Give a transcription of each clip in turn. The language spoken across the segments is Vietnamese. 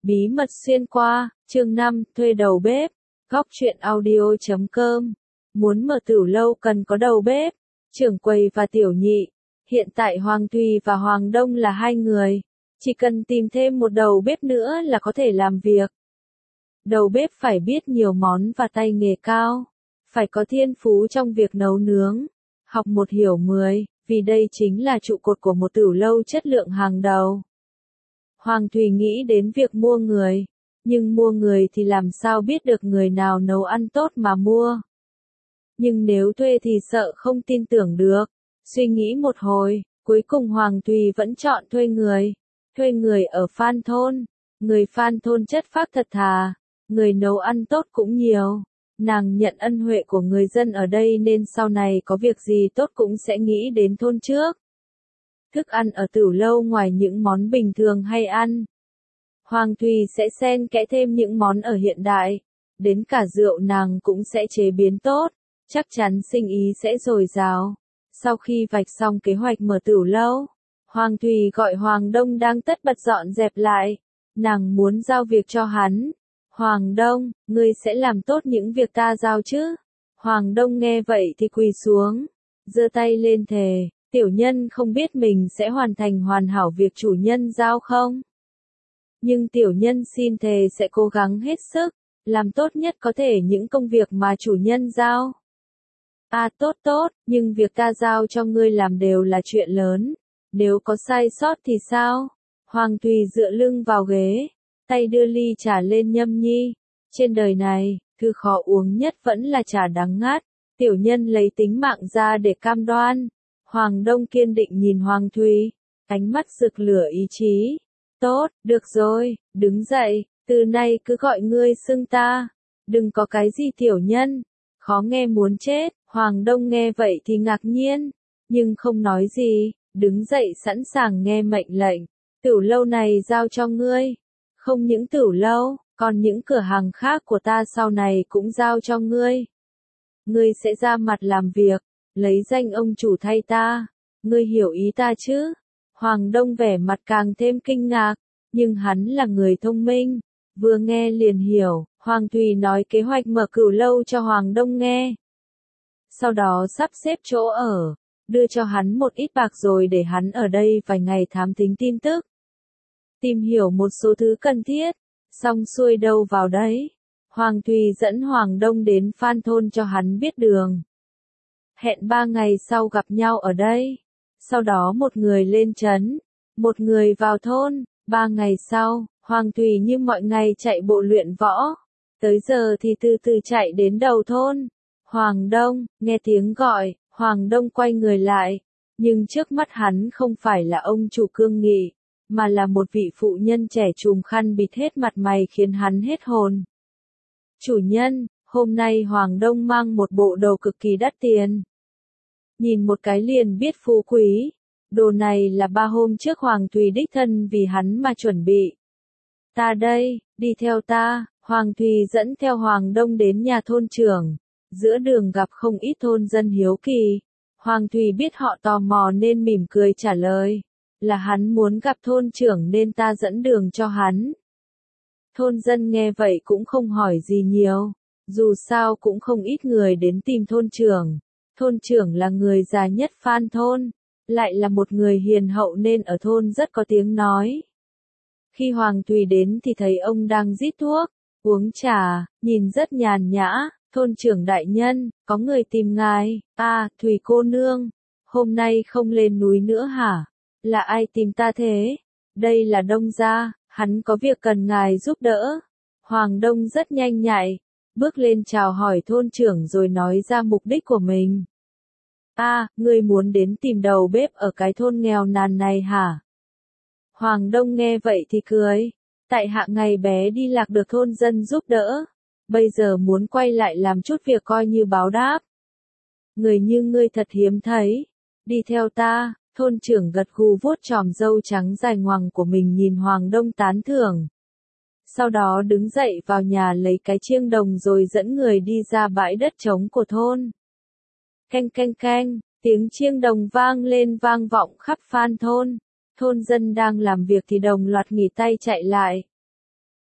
Bí mật xuyên qua, chương 5, thuê đầu bếp. Góc truyện audio.com. Muốn mở tửu lâu cần có đầu bếp, trưởng quầy và tiểu nhị. Hiện tại Hoàng Thùy và Hoàng Đông là hai người. Chỉ cần tìm thêm một đầu bếp nữa là có thể làm việc. Đầu bếp phải biết nhiều món và tay nghề cao. Phải có thiên phú trong việc nấu nướng. Học một hiểu 10, vì đây chính là trụ cột của một tửu lâu chất lượng hàng đầu. Hoàng Thùy nghĩ đến việc mua người. Nhưng mua người thì làm sao biết được người nào nấu ăn tốt mà mua. Nhưng nếu thuê thì sợ không tin tưởng được. Suy nghĩ một hồi, cuối cùng Hoàng Thùy vẫn chọn thuê người. Thuê người ở Phan Thôn. Người Phan Thôn chất phác thật thà. Người nấu ăn tốt cũng nhiều. Nàng nhận ân huệ của người dân ở đây nên sau này có việc gì tốt cũng sẽ nghĩ đến thôn trước. Thức ăn ở tửu lâu ngoài những món bình thường hay ăn, Hoàng Thùy sẽ xen kẽ thêm những món ở hiện đại. Đến cả rượu nàng cũng sẽ chế biến tốt, chắc chắn sinh ý sẽ dồi dào. Sau khi vạch xong kế hoạch mở tửu lâu, Hoàng Thùy gọi Hoàng Đông đang tất bật dọn dẹp lại. Nàng muốn giao việc cho hắn. Hoàng Đông, ngươi sẽ làm tốt những việc ta giao chứ? Hoàng Đông nghe vậy thì quỳ xuống, giơ tay lên thề, tiểu nhân không biết mình sẽ hoàn thành hoàn hảo việc chủ nhân giao không? Nhưng tiểu nhân xin thề sẽ cố gắng hết sức, làm tốt nhất có thể những công việc mà chủ nhân giao. Tốt tốt, nhưng việc ta giao cho ngươi làm đều là chuyện lớn. Nếu có sai sót thì sao? Hoàng Thùy dựa lưng vào ghế, tay đưa ly trà lên nhâm nhi. Trên đời này, thứ khó uống nhất vẫn là trà đắng ngắt. Tiểu nhân lấy tính mạng ra để cam đoan. Hoàng Đông kiên định nhìn Hoàng Thùy, ánh mắt rực lửa ý chí. Tốt, được rồi, đứng dậy, từ nay cứ gọi ngươi xưng ta. Đừng có cái gì tiểu nhân, khó nghe muốn chết. Hoàng Đông nghe vậy thì ngạc nhiên, nhưng không nói gì, đứng dậy sẵn sàng nghe mệnh lệnh. Tửu lâu này giao cho ngươi. Không những tửu lâu, còn những cửa hàng khác của ta sau này cũng giao cho ngươi. Ngươi sẽ ra mặt làm việc, lấy danh ông chủ thay ta. Ngươi hiểu ý ta chứ? Hoàng Đông vẻ mặt càng thêm kinh ngạc, nhưng hắn là người thông minh, vừa nghe liền hiểu. Hoàng Thùy nói kế hoạch mở cửu lâu cho Hoàng Đông nghe. Sau đó sắp xếp chỗ ở, đưa cho hắn một ít bạc rồi để hắn ở đây vài ngày thám thính tin tức. Tìm hiểu một số thứ cần thiết, xong xuôi đâu vào đấy. Hoàng Thùy dẫn Hoàng Đông đến Phan Thôn cho hắn biết đường. Hẹn 3 ngày sau gặp nhau ở đây. Sau đó một người lên trấn, một người vào thôn. 3 ngày sau, Hoàng Thùy như mọi ngày chạy bộ luyện võ. Tới giờ thì từ từ chạy đến đầu thôn. Hoàng Đông, nghe tiếng gọi, Hoàng Đông quay người lại. Nhưng trước mắt hắn không phải là ông chủ cương nghị, mà là một vị phụ nhân trẻ trùm khăn bịt hết mặt mày khiến hắn hết hồn. Chủ nhân, hôm nay Hoàng Đông mang một bộ đồ cực kỳ đắt tiền. Nhìn một cái liền biết phú quý. Đồ này là 3 hôm trước Hoàng Thùy đích thân vì hắn mà chuẩn bị. Ta đây, đi theo ta. Hoàng Thùy dẫn theo Hoàng Đông đến nhà thôn trưởng. Giữa đường gặp không ít thôn dân hiếu kỳ. Hoàng Thùy biết họ tò mò nên mỉm cười trả lời. Là hắn muốn gặp thôn trưởng nên ta dẫn đường cho hắn. Thôn dân nghe vậy cũng không hỏi gì nhiều. Dù sao cũng không ít người đến tìm thôn trưởng. Thôn trưởng là người già nhất Phan Thôn. Lại là một người hiền hậu nên ở thôn rất có tiếng nói. Khi Hoàng Thùy đến thì thấy ông đang rít thuốc, uống trà, nhìn rất nhàn nhã. Thôn trưởng đại nhân, có người tìm ngài. Thùy cô nương, hôm nay không lên núi nữa hả? Là ai tìm ta thế? Đây là Đông gia, hắn có việc cần ngài giúp đỡ. Hoàng Đông rất nhanh nhạy, bước lên chào hỏi thôn trưởng rồi nói ra mục đích của mình. Ngươi muốn đến tìm đầu bếp ở cái thôn nghèo nàn này hả? Hoàng Đông nghe vậy thì cười. Tại hạ ngày bé đi lạc được thôn dân giúp đỡ. Bây giờ muốn quay lại làm chút việc coi như báo đáp. Người như ngươi thật hiếm thấy. Đi theo ta. Thôn trưởng gật gù vuốt chòm râu trắng dài ngoằng của mình nhìn Hoàng Đông tán thưởng. Sau đó đứng dậy vào nhà lấy cái chiêng đồng rồi dẫn người đi ra bãi đất trống của thôn. Canh canh canh, tiếng chiêng đồng vang lên vang vọng khắp Phan Thôn. Thôn dân đang làm việc thì đồng loạt nghỉ tay chạy lại.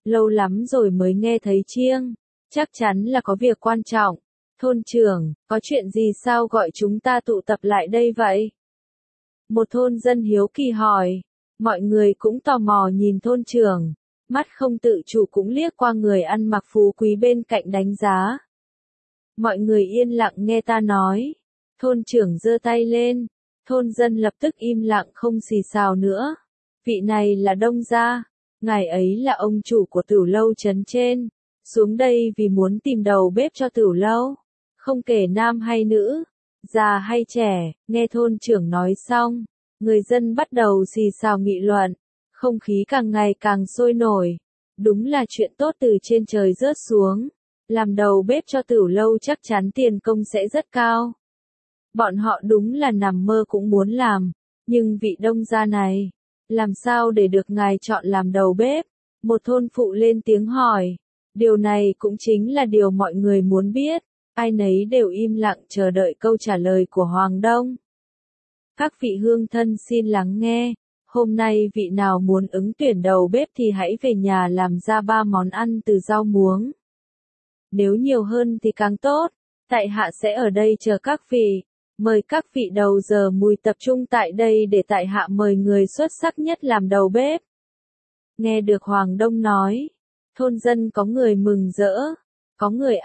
lâu lắm rồi mới nghe thấy chiêng, chắc chắn là có việc quan trọng. Thôn trưởng, có chuyện gì sao gọi chúng ta tụ tập lại đây vậy? Một thôn dân hiếu kỳ hỏi, mọi người cũng tò mò nhìn thôn trưởng, mắt không tự chủ cũng liếc qua người ăn mặc phú quý bên cạnh đánh giá. Mọi người yên lặng nghe ta nói, thôn trưởng giơ tay lên, thôn dân lập tức im lặng không xì xào nữa. Vị này là Đông gia, ngài ấy là ông chủ của tửu lâu trấn trên, xuống đây vì muốn tìm đầu bếp cho tửu lâu, không kể nam hay nữ, già hay trẻ. Nghe thôn trưởng nói xong, người dân bắt đầu xì xào nghị luận, không khí càng ngày càng sôi nổi. Đúng là chuyện tốt từ trên trời rớt xuống, làm đầu bếp cho tửu lâu chắc chắn tiền công sẽ rất cao. Bọn họ đúng là nằm mơ cũng muốn làm, nhưng vị Đông gia này, làm sao để được ngài chọn làm đầu bếp? Một thôn phụ lên tiếng hỏi, điều này cũng chính là điều mọi người muốn biết, ai nấy đều im lặng chờ đợi câu trả lời của Hoàng Đông. Các vị hương thân xin lắng nghe, hôm nay vị nào muốn ứng tuyển đầu bếp thì hãy về nhà làm ra 3 món ăn từ rau muống. Nếu nhiều hơn thì càng tốt, tại hạ sẽ ở đây chờ các vị. Mời các vị đầu giờ mùi tập trung tại đây để tại hạ mời người xuất sắc nhất làm đầu bếp. Nghe được Hoàng Đông nói, thôn dân có người mừng rỡ, có người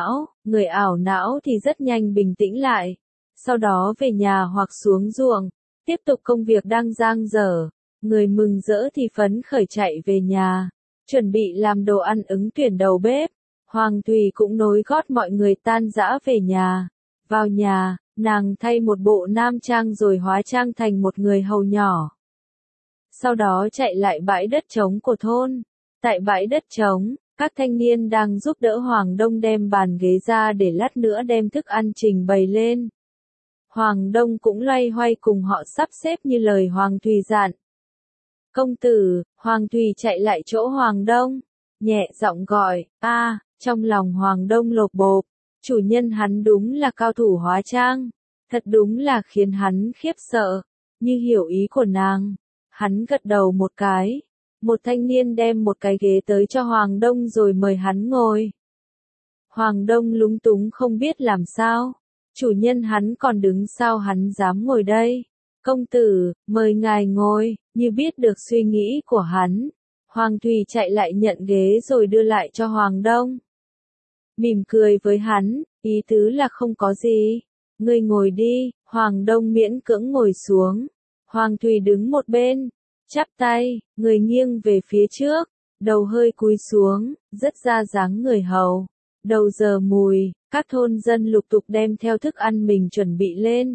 ảo não thì rất nhanh bình tĩnh lại, sau đó về nhà hoặc xuống ruộng, tiếp tục công việc đang dang dở. Người mừng rỡ thì phấn khởi chạy về nhà, chuẩn bị làm đồ ăn ứng tuyển đầu bếp. Hoàng Thùy cũng nối gót mọi người tan rã về nhà. Vào nhà, nàng thay một bộ nam trang rồi hóa trang thành một người hầu nhỏ. Sau đó chạy lại bãi đất trống của thôn. Tại bãi đất trống, các thanh niên đang giúp đỡ Hoàng Đông đem bàn ghế ra để lát nữa đem thức ăn trình bày lên. Hoàng Đông cũng loay hoay cùng họ sắp xếp như lời Hoàng Thùy dặn. Công tử, Hoàng Thùy chạy lại chỗ Hoàng Đông, nhẹ giọng gọi, trong lòng Hoàng Đông lột bột. Chủ nhân hắn đúng là cao thủ hóa trang, thật đúng là khiến hắn khiếp sợ. Như hiểu ý của nàng, hắn gật đầu một cái. Một thanh niên đem một cái ghế tới cho Hoàng Đông rồi mời hắn ngồi. Hoàng Đông lúng túng không biết làm sao. Chủ nhân hắn còn đứng sao hắn dám ngồi đây? Công tử, mời ngài ngồi. Như biết được suy nghĩ của hắn, Hoàng Thùy chạy lại nhận ghế rồi đưa lại cho Hoàng Đông. Mỉm cười với hắn, ý tứ là không có gì. Ngươi ngồi đi. Hoàng Đông miễn cưỡng ngồi xuống. Hoàng Thùy đứng một bên, chắp tay, người nghiêng về phía trước, đầu hơi cúi xuống, rất ra dáng người hầu. Đầu giờ mùi, các thôn dân lục tục đem theo thức ăn mình chuẩn bị lên.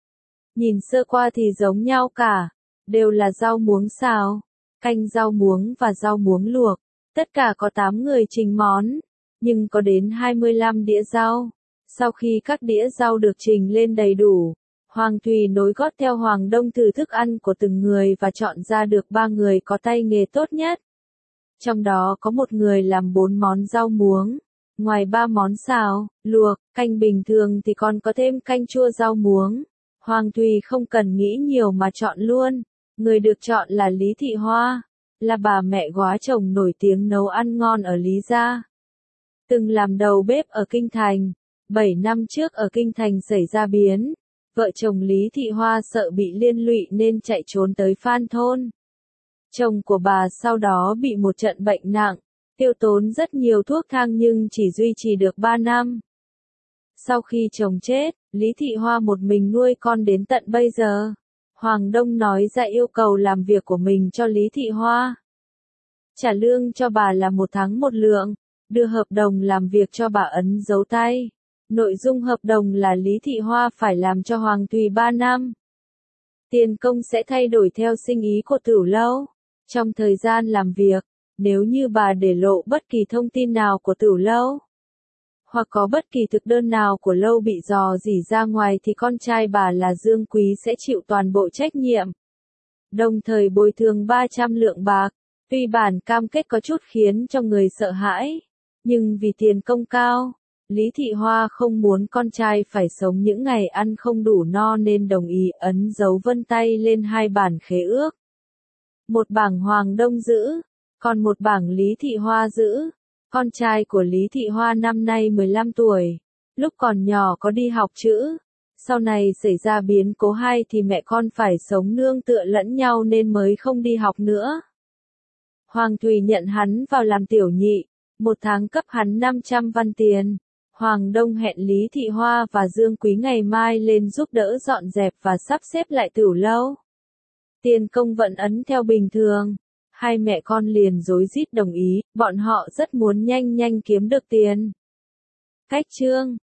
Nhìn sơ qua thì giống nhau cả, đều là rau muống xào, canh rau muống và rau muống luộc. Tất cả có 8 người trình món, nhưng có đến 25 đĩa rau. Sau khi các đĩa rau được trình lên đầy đủ, Hoàng Thùy nối gót theo Hoàng Đông thử thức ăn của từng người và chọn ra được 3 người có tay nghề tốt nhất. Trong đó có một người làm 4 món rau muống, ngoài 3 món xào, luộc, canh bình thường thì còn có thêm canh chua rau muống. Hoàng Thùy không cần nghĩ nhiều mà chọn luôn. Người được chọn là Lý Thị Hoa, là bà mẹ góa chồng nổi tiếng nấu ăn ngon ở Lý gia. Từng làm đầu bếp ở Kinh Thành, 7 năm trước ở Kinh Thành xảy ra biến. Vợ chồng Lý Thị Hoa sợ bị liên lụy nên chạy trốn tới Phan Thôn. Chồng của bà sau đó bị một trận bệnh nặng, tiêu tốn rất nhiều thuốc thang nhưng chỉ duy trì được 3 năm. Sau khi chồng chết, Lý Thị Hoa một mình nuôi con đến tận bây giờ. Hoàng Đông nói ra yêu cầu làm việc của mình cho Lý Thị Hoa. Trả lương cho bà là 1 tháng 1 lượng, đưa hợp đồng làm việc cho bà ấn dấu tay. Nội dung hợp đồng là Lý Thị Hoa phải làm cho Hoàng Thùy 3 năm. Tiền công sẽ thay đổi theo sinh ý của tửu lâu. Trong thời gian làm việc, nếu như bà để lộ bất kỳ thông tin nào của tửu lâu, hoặc có bất kỳ thực đơn nào của lâu bị rò rỉ ra ngoài thì con trai bà là Dương Quý sẽ chịu toàn bộ trách nhiệm. Đồng thời bồi thường 300 lượng bạc. Tuy bản cam kết có chút khiến cho người sợ hãi, nhưng vì tiền công cao, Lý Thị Hoa không muốn con trai phải sống những ngày ăn không đủ no nên đồng ý ấn dấu vân tay lên 2 bản khế ước. Một bảng Hoàng Đông giữ, Còn một bảng Lý Thị Hoa giữ. Con trai của Lý Thị Hoa năm nay 15 tuổi. Lúc còn nhỏ có đi học chữ. Sau này xảy ra biến cố hay thì mẹ con phải sống nương tựa lẫn nhau nên mới không đi học nữa. Hoàng Thùy nhận hắn vào làm tiểu nhị, một tháng cấp hắn 500 văn tiền. Hoàng Đông hẹn Lý Thị Hoa và Dương Quý ngày mai lên giúp đỡ dọn dẹp và sắp xếp lại tửu lâu. Tiền công vẫn ấn theo bình thường. Hai mẹ con liền rối rít đồng ý, bọn họ rất muốn nhanh nhanh kiếm được tiền. Cách chương